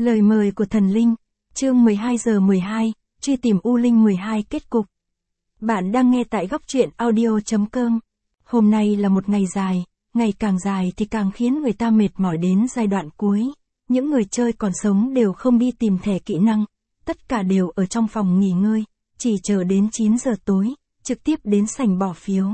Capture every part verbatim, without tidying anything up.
Lời mời của thần linh, chương mười hai giờ mười hai, truy tìm U Linh mười hai kết cục. Bạn đang nghe tại góc truyện audio chấm com. Hôm nay là một ngày dài, ngày càng dài thì càng khiến người ta mệt mỏi đến giai đoạn cuối. Những người chơi còn sống đều không đi tìm thẻ kỹ năng, tất cả đều ở trong phòng nghỉ ngơi, chỉ chờ đến chín giờ tối, trực tiếp đến sảnh bỏ phiếu.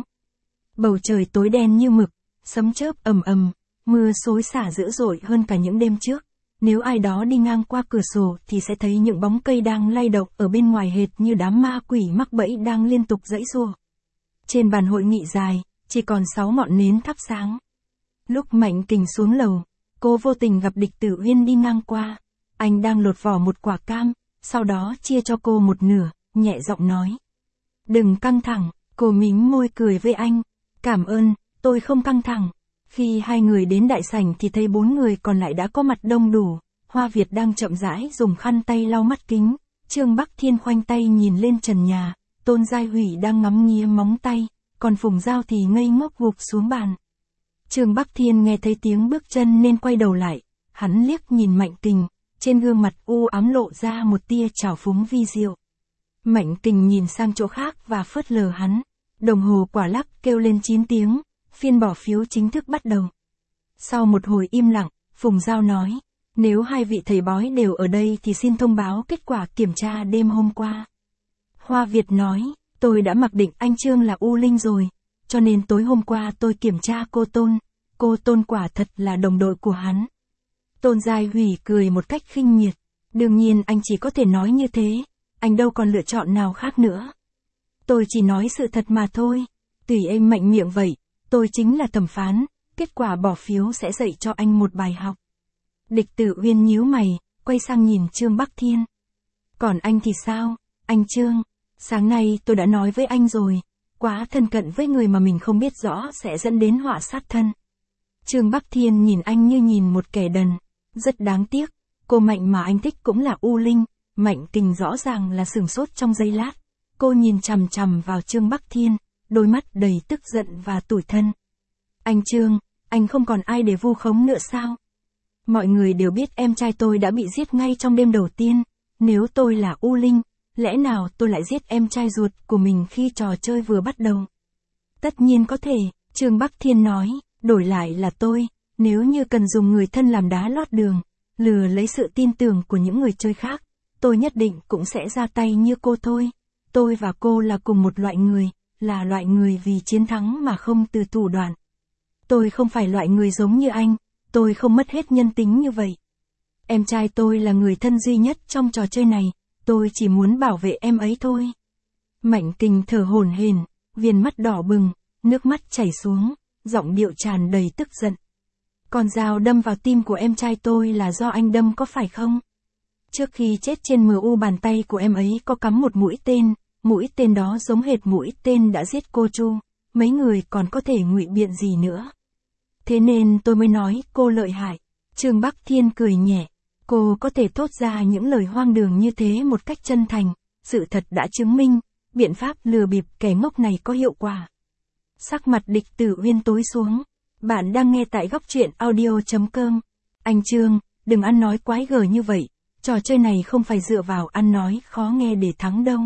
Bầu trời tối đen như mực, sấm chớp ầm ầm, mưa xối xả dữ dội hơn cả những đêm trước. Nếu ai đó đi ngang qua cửa sổ thì sẽ thấy những bóng cây đang lay động ở bên ngoài hệt như đám ma quỷ mắc bẫy đang liên tục giãy giụa. Trên bàn hội nghị dài, chỉ còn sáu ngọn nến thắp sáng. Lúc Mạnh Kình xuống lầu, cô vô tình gặp Địch Tử Uyên đi ngang qua. Anh đang lột vỏ một quả cam, sau đó chia cho cô một nửa, nhẹ giọng nói. Đừng căng thẳng, cô mím môi cười với anh. Cảm ơn, tôi không căng thẳng. Khi hai người đến đại sảnh thì thấy bốn người còn lại đã có mặt đông đủ. Hoa Việt đang chậm rãi dùng khăn tay lau mắt kính. Trương Bắc Thiên khoanh tay nhìn lên trần nhà. Tôn Giai Hủy đang ngắm nghía móng tay. Còn Phùng Giao thì ngây ngốc gục xuống bàn. Trương Bắc Thiên nghe thấy tiếng bước chân nên quay đầu lại. Hắn liếc nhìn Mạnh Kình. Trên gương mặt u ám lộ ra một tia trào phúng vi diệu. Mạnh Kình nhìn sang chỗ khác và phớt lờ hắn. Đồng hồ quả lắc kêu lên chín tiếng. Phiên bỏ phiếu chính thức bắt đầu. Sau một hồi im lặng, Phùng Giao nói, nếu hai vị thầy bói đều ở đây thì xin thông báo kết quả kiểm tra đêm hôm qua. Hoa Việt nói, tôi đã mặc định anh Trương là U Linh rồi, cho nên tối hôm qua tôi kiểm tra cô Tôn, cô Tôn quả thật là đồng đội của hắn. Tôn Giai Hủy cười một cách khinh miệt, đương nhiên anh chỉ có thể nói như thế, anh đâu còn lựa chọn nào khác nữa. Tôi chỉ nói sự thật mà thôi, tùy em mạnh miệng vậy. Tôi chính là thẩm phán, kết quả bỏ phiếu sẽ dạy cho anh một bài học. Địch Tử Uyên nhíu mày, quay sang nhìn Trương Bắc Thiên. Còn anh thì sao, anh Trương? Sáng nay tôi đã nói với anh rồi, quá thân cận với người mà mình không biết rõ sẽ dẫn đến họa sát thân. Trương Bắc Thiên nhìn anh như nhìn một kẻ đần. Rất đáng tiếc, cô Mạnh mà anh thích cũng là U Linh. Mạnh Kình rõ ràng là sửng sốt trong giây lát. Cô nhìn chằm chằm vào Trương Bắc Thiên. Đôi mắt đầy tức giận và tủi thân. Anh Trương, anh không còn ai để vu khống nữa sao? Mọi người đều biết em trai tôi đã bị giết ngay trong đêm đầu tiên. Nếu tôi là U Linh, lẽ nào tôi lại giết em trai ruột của mình khi trò chơi vừa bắt đầu? Tất nhiên có thể, Trương Bắc Thiên nói, đổi lại là tôi, nếu như cần dùng người thân làm đá lót đường, lừa lấy sự tin tưởng của những người chơi khác, tôi nhất định cũng sẽ ra tay như cô thôi. Tôi và cô là cùng một loại người. Là loại người vì chiến thắng mà không từ thủ đoạn. Tôi không phải loại người giống như anh, tôi không mất hết nhân tính như vậy. Em trai tôi là người thân duy nhất trong trò chơi này, tôi chỉ muốn bảo vệ em ấy thôi. Mạnh Kình thở hổn hển, viền mắt đỏ bừng, nước mắt chảy xuống, giọng điệu tràn đầy tức giận. Con dao đâm vào tim của em trai tôi là do anh đâm có phải không? Trước khi chết trên mờ u bàn tay của em ấy có cắm một mũi tên. Mũi tên đó giống hệt mũi tên đã giết cô Chu, mấy người còn có thể ngụy biện gì nữa. Thế nên tôi mới nói cô lợi hại. Trương Bắc Thiên cười nhẹ, cô có thể thốt ra những lời hoang đường như thế một cách chân thành, sự thật đã chứng minh, biện pháp lừa bịp kẻ ngốc này có hiệu quả. Sắc mặt Địch Tử Uyên tối xuống, bạn đang nghe tại góc truyện audio chấm com. Anh Trương, đừng ăn nói quái gở như vậy, trò chơi này không phải dựa vào ăn nói khó nghe để thắng đâu.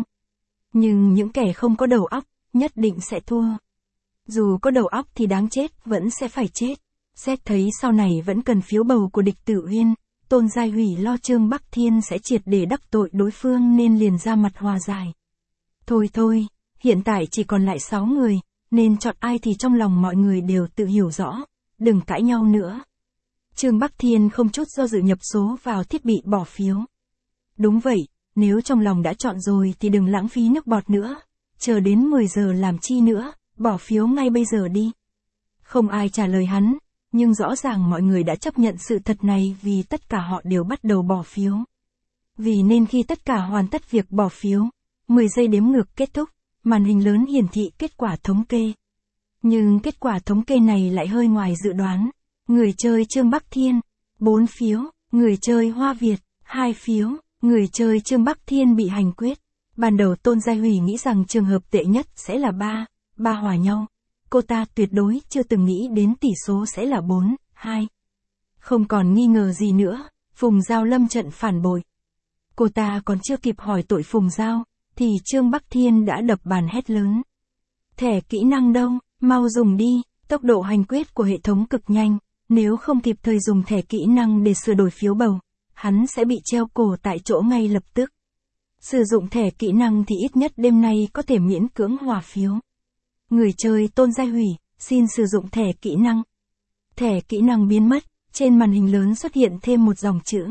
Nhưng những kẻ không có đầu óc, nhất định sẽ thua. Dù có đầu óc thì đáng chết, vẫn sẽ phải chết. Xét thấy sau này vẫn cần phiếu bầu của Địch Tử Uyên, Tôn Giai Hủy lo Trương Bắc Thiên sẽ triệt để đắc tội đối phương nên liền ra mặt hòa giải. Thôi thôi, hiện tại chỉ còn lại sáu người, nên chọn ai thì trong lòng mọi người đều tự hiểu rõ, đừng cãi nhau nữa. Trương Bắc Thiên không chút do dự nhập số vào thiết bị bỏ phiếu. Đúng vậy. Nếu trong lòng đã chọn rồi thì đừng lãng phí nước bọt nữa, chờ đến mười giờ làm chi nữa, bỏ phiếu ngay bây giờ đi. Không ai trả lời hắn, nhưng rõ ràng mọi người đã chấp nhận sự thật này vì tất cả họ đều bắt đầu bỏ phiếu. Vì nên khi tất cả hoàn tất việc bỏ phiếu, mười giây đếm ngược kết thúc, màn hình lớn hiển thị kết quả thống kê. Nhưng kết quả thống kê này lại hơi ngoài dự đoán. Người chơi Trương Bắc Thiên, bốn phiếu, người chơi Hoa Việt, hai phiếu. Người chơi Trương Bắc Thiên bị hành quyết. Ban đầu Tôn Giai Hủy nghĩ rằng trường hợp tệ nhất sẽ là ba, ba hòa nhau. Cô ta tuyệt đối chưa từng nghĩ đến tỷ số sẽ là bốn, hai. Không còn nghi ngờ gì nữa, Phùng Giao lâm trận phản bội. Cô ta còn chưa kịp hỏi tội Phùng Giao, thì Trương Bắc Thiên đã đập bàn hét lớn. Thẻ kỹ năng đâu, mau dùng đi, tốc độ hành quyết của hệ thống cực nhanh, nếu không kịp thời dùng thẻ kỹ năng để sửa đổi phiếu bầu, hắn sẽ bị treo cổ tại chỗ ngay lập tức. Sử dụng thẻ kỹ năng thì ít nhất đêm nay có thể miễn cưỡng hòa phiếu. Người chơi Tôn Giai Hủy, xin sử dụng thẻ kỹ năng. Thẻ kỹ năng biến mất, trên màn hình lớn xuất hiện thêm một dòng chữ.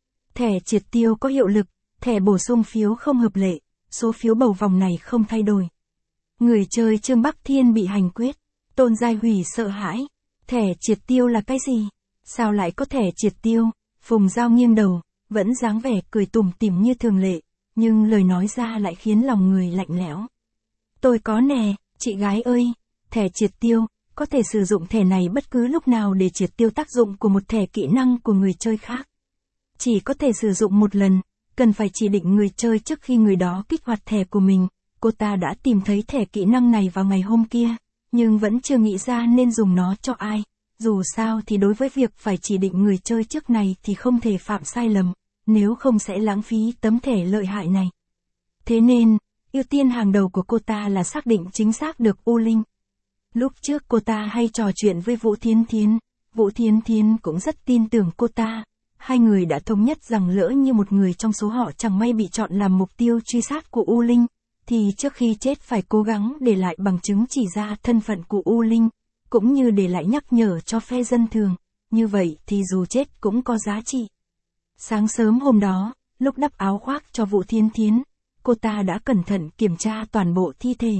Thẻ triệt tiêu có hiệu lực, thẻ bổ sung phiếu không hợp lệ, số phiếu bầu vòng này không thay đổi. Người chơi Trương Bắc Thiên bị hành quyết, Tôn Giai Hủy sợ hãi. Thẻ triệt tiêu là cái gì? Sao lại có thẻ triệt tiêu? Phùng Giao nghiêng đầu, vẫn dáng vẻ cười tủm tỉm như thường lệ, nhưng lời nói ra lại khiến lòng người lạnh lẽo. Tôi có nè, chị gái ơi, thẻ triệt tiêu, có thể sử dụng thẻ này bất cứ lúc nào để triệt tiêu tác dụng của một thẻ kỹ năng của người chơi khác. Chỉ có thể sử dụng một lần, cần phải chỉ định người chơi trước khi người đó kích hoạt thẻ của mình. Cô ta đã tìm thấy thẻ kỹ năng này vào ngày hôm kia, nhưng vẫn chưa nghĩ ra nên dùng nó cho ai. Dù sao thì đối với việc phải chỉ định người chơi trước này thì không thể phạm sai lầm, nếu không sẽ lãng phí tấm thẻ lợi hại này. Thế nên, ưu tiên hàng đầu của cô ta là xác định chính xác được U Linh. Lúc trước cô ta hay trò chuyện với Vũ Thiến Thiến, Vũ Thiến Thiến cũng rất tin tưởng cô ta. Hai người đã thống nhất rằng lỡ như một người trong số họ chẳng may bị chọn làm mục tiêu truy sát của U Linh, thì trước khi chết phải cố gắng để lại bằng chứng chỉ ra thân phận của U Linh, cũng như để lại nhắc nhở cho phe dân thường, như vậy thì dù chết cũng có giá trị. Sáng sớm hôm đó, lúc đắp áo khoác cho Vũ Thiến Thiến, cô ta đã cẩn thận kiểm tra toàn bộ thi thể.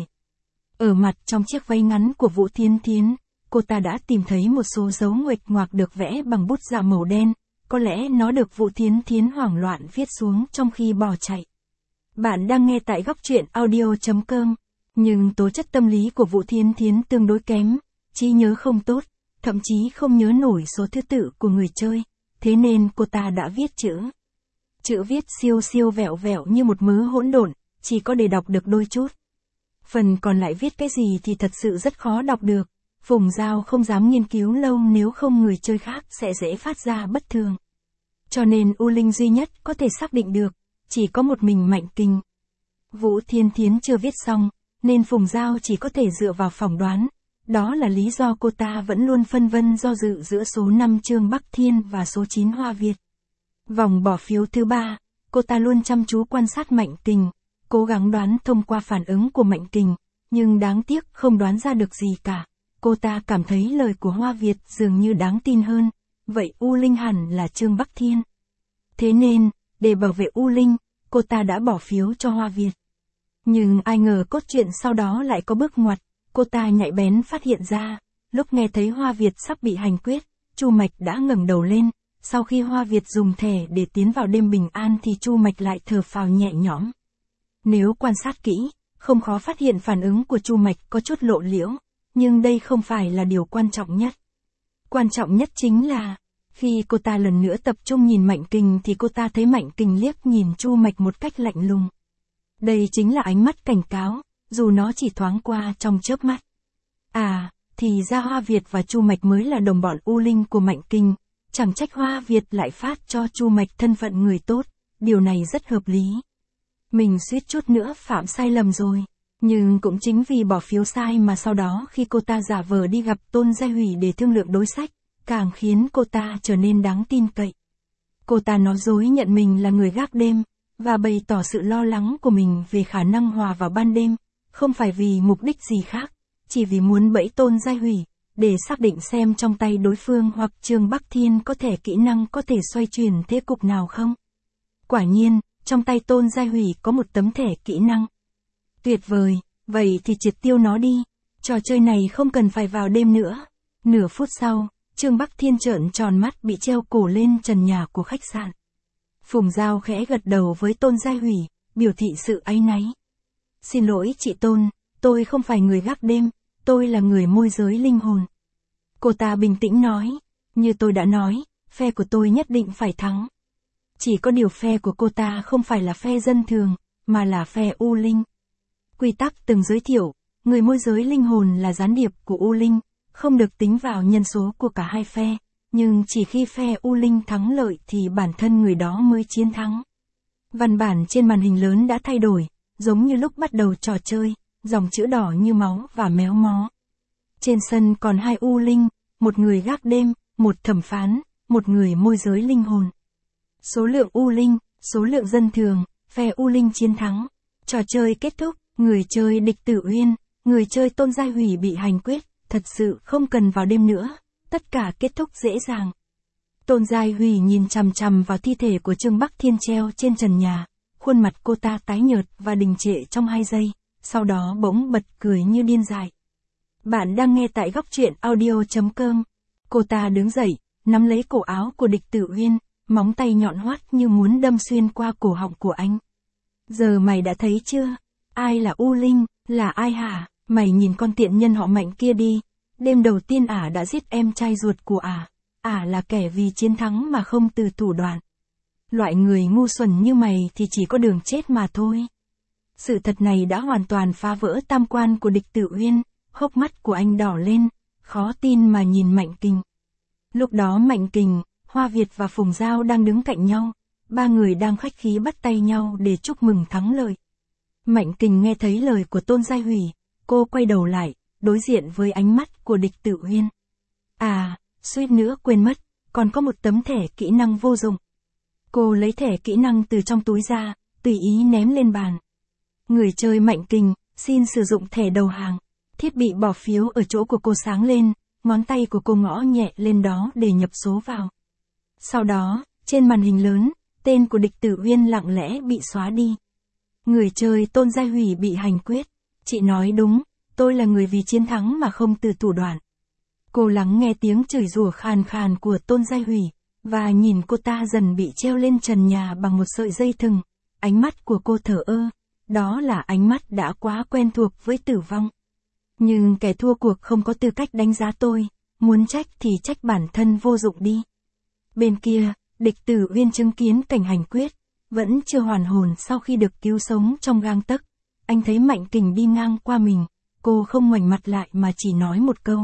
Ở mặt trong chiếc váy ngắn của Vũ Thiến Thiến, cô ta đã tìm thấy một số dấu nguệch ngoạc được vẽ bằng bút dạ màu đen, có lẽ nó được Vũ Thiến Thiến hoảng loạn viết xuống trong khi bỏ chạy. Bạn đang nghe tại góc truyện audio chấm com, nhưng tố chất tâm lý của Vũ Thiến Thiến tương đối kém, trí nhớ không tốt, thậm chí không nhớ nổi số thứ tự của người chơi, thế nên cô ta đã viết chữ. Chữ viết siêu siêu vẹo vẹo như một mớ hỗn độn, chỉ có để đọc được đôi chút. Phần còn lại viết cái gì thì thật sự rất khó đọc được. Phùng Giao không dám nghiên cứu lâu nếu không người chơi khác sẽ dễ phát ra bất thường. Cho nên U Linh duy nhất có thể xác định được, chỉ có một mình Mạnh Kình. Vũ Thiến Thiến chưa viết xong, nên Phùng Giao chỉ có thể dựa vào phỏng đoán. Đó là lý do cô ta vẫn luôn phân vân do dự giữa số năm Trương Bắc Thiên và số chín Hoa Việt. Vòng bỏ phiếu thứ ba, cô ta luôn chăm chú quan sát Mạnh Kình, cố gắng đoán thông qua phản ứng của Mạnh Kình, nhưng đáng tiếc không đoán ra được gì cả. Cô ta cảm thấy lời của Hoa Việt dường như đáng tin hơn, vậy U Linh hẳn là Trương Bắc Thiên. Thế nên, để bảo vệ U Linh, cô ta đã bỏ phiếu cho Hoa Việt. Nhưng ai ngờ cốt truyện sau đó lại có bước ngoặt, cô ta nhạy bén phát hiện ra, lúc nghe thấy Hoa Việt sắp bị hành quyết, Chu Mạch đã ngẩng đầu lên, sau khi Hoa Việt dùng thẻ để tiến vào đêm bình an thì Chu Mạch lại thở phào nhẹ nhõm. Nếu quan sát kỹ, không khó phát hiện phản ứng của Chu Mạch có chút lộ liễu, nhưng đây không phải là điều quan trọng nhất. Quan trọng nhất chính là, khi cô ta lần nữa tập trung nhìn Mạnh Kình thì cô ta thấy Mạnh Kình liếc nhìn Chu Mạch một cách lạnh lùng. Đây chính là ánh mắt cảnh cáo, dù nó chỉ thoáng qua trong chớp mắt. À, thì ra Hoa Việt và Chu Mạch mới là đồng bọn U Linh của Mạnh Kình, chẳng trách Hoa Việt lại phát cho Chu Mạch thân phận người tốt, điều này rất hợp lý. Mình suýt chút nữa phạm sai lầm rồi. Nhưng cũng chính vì bỏ phiếu sai mà sau đó khi cô ta giả vờ đi gặp Tôn Giai Hủy để thương lượng đối sách, càng khiến cô ta trở nên đáng tin cậy. Cô ta nói dối nhận mình là người gác đêm, và bày tỏ sự lo lắng của mình về khả năng hòa vào ban đêm, không phải vì mục đích gì khác, chỉ vì muốn bẫy Tôn Giai Hủy, để xác định xem trong tay đối phương hoặc Trương Bắc Thiên có thể kỹ năng có thể xoay chuyển thế cục nào không. Quả nhiên, trong tay Tôn Giai Hủy có một tấm thẻ kỹ năng. Tuyệt vời, vậy thì triệt tiêu nó đi, trò chơi này không cần phải vào đêm nữa. Nửa phút sau, Trương Bắc Thiên trợn tròn mắt bị treo cổ lên trần nhà của khách sạn. Phùng Giao khẽ gật đầu với Tôn Giai Hủy, biểu thị sự áy náy. Xin lỗi chị Tôn, tôi không phải người gác đêm, tôi là người môi giới linh hồn. Cô ta bình tĩnh nói, như tôi đã nói, phe của tôi nhất định phải thắng. Chỉ có điều phe của cô ta không phải là phe dân thường, mà là phe U Linh. Quy tắc từng giới thiệu, người môi giới linh hồn là gián điệp của U Linh, không được tính vào nhân số của cả hai phe, nhưng chỉ khi phe U Linh thắng lợi thì bản thân người đó mới chiến thắng. Văn bản trên màn hình lớn đã thay đổi, giống như lúc bắt đầu trò chơi, dòng chữ đỏ như máu và méo mó. Trên sân còn hai U Linh, một người gác đêm, một thẩm phán, một người môi giới linh hồn. Số lượng U Linh, số lượng dân thường, phe U Linh chiến thắng. Trò chơi kết thúc, người chơi Địch Tử Uyên, người chơi Tôn Giai Hủy bị hành quyết, thật sự không cần vào đêm nữa, tất cả kết thúc dễ dàng. Tôn Giai Hủy nhìn chằm chằm vào thi thể của Trương Bắc Thiên treo trên trần nhà, khuôn mặt cô ta tái nhợt và đình trệ trong hai giây, sau đó bỗng bật cười như điên dại. Bạn đang nghe tại góc truyện audio chấm com. Cô ta đứng dậy, nắm lấy cổ áo của Địch Tử Uyên, móng tay nhọn hoắt như muốn đâm xuyên qua cổ họng của anh. Giờ mày đã thấy chưa? Ai là U Linh, là ai hả? Mày nhìn con tiện nhân họ Mạnh kia đi. Đêm đầu tiên ả đã giết em trai ruột của ả. Ả là kẻ vì chiến thắng mà không từ thủ đoạn. Loại người ngu xuẩn như mày thì chỉ có đường chết mà thôi. Sự thật này đã hoàn toàn phá vỡ tam quan của Địch Tử Uyên, hốc mắt của anh đỏ lên, khó tin mà nhìn Mạnh Kình. Lúc đó Mạnh Kình, Hoa Việt và Phùng Giao đang đứng cạnh nhau, ba người đang khách khí bắt tay nhau để chúc mừng thắng lợi. Mạnh Kình nghe thấy lời của Tôn Giai Hủy, cô quay đầu lại, đối diện với ánh mắt của Địch Tử Uyên. À, suýt nữa quên mất, còn có một tấm thẻ kỹ năng vô dụng. Cô lấy thẻ kỹ năng từ trong túi ra, tùy ý ném lên bàn. Người chơi Mạnh Kình, xin sử dụng thẻ đầu hàng. Thiết bị bỏ phiếu ở chỗ của cô sáng lên, ngón tay của cô gõ nhẹ lên đó để nhập số vào. Sau đó, trên màn hình lớn, tên của Địch Tử Uyên lặng lẽ bị xóa đi. Người chơi Tôn Giai Hủy bị hành quyết. Chị nói đúng, tôi là người vì chiến thắng mà không từ thủ đoạn. Cô lắng nghe tiếng chửi rủa khàn khàn của Tôn Giai Hủy, và nhìn cô ta dần bị treo lên trần nhà bằng một sợi dây thừng. Ánh mắt của cô thờ ơ, đó là ánh mắt đã quá quen thuộc với tử vong. Nhưng kẻ thua cuộc không có tư cách đánh giá tôi, muốn trách thì trách bản thân vô dụng đi. Bên kia, Địch Tử Uyên chứng kiến cảnh hành quyết, vẫn chưa hoàn hồn sau khi được cứu sống trong gang tấc. Anh thấy Mạnh Kình đi ngang qua mình, cô không ngoảnh mặt lại mà chỉ nói một câu.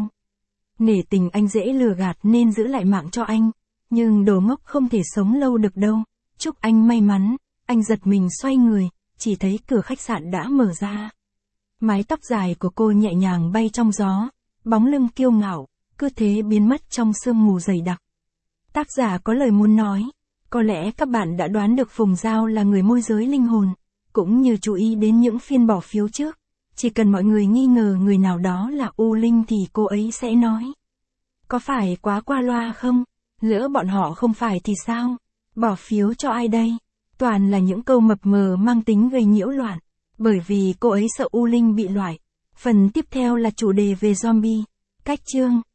Nể tình anh dễ lừa gạt nên giữ lại mạng cho anh, nhưng đồ ngốc không thể sống lâu được đâu, chúc anh may mắn. Anh giật mình xoay người, chỉ thấy cửa khách sạn đã mở ra. Mái tóc dài của cô nhẹ nhàng bay trong gió, bóng lưng kiêu ngạo, cứ thế biến mất trong sương mù dày đặc. Tác giả có lời muốn nói, có lẽ các bạn đã đoán được Phùng Giao là người môi giới linh hồn, cũng như chú ý đến những phiên bỏ phiếu trước. Chỉ cần mọi người nghi ngờ người nào đó là U Linh thì cô ấy sẽ nói. Có phải quá qua loa không? Lỡ bọn họ không phải thì sao? Bỏ phiếu cho ai đây? Toàn là những câu mập mờ mang tính gây nhiễu loạn. Bởi vì cô ấy sợ U Linh bị loại. Phần tiếp theo là chủ đề về zombie. Cách chương.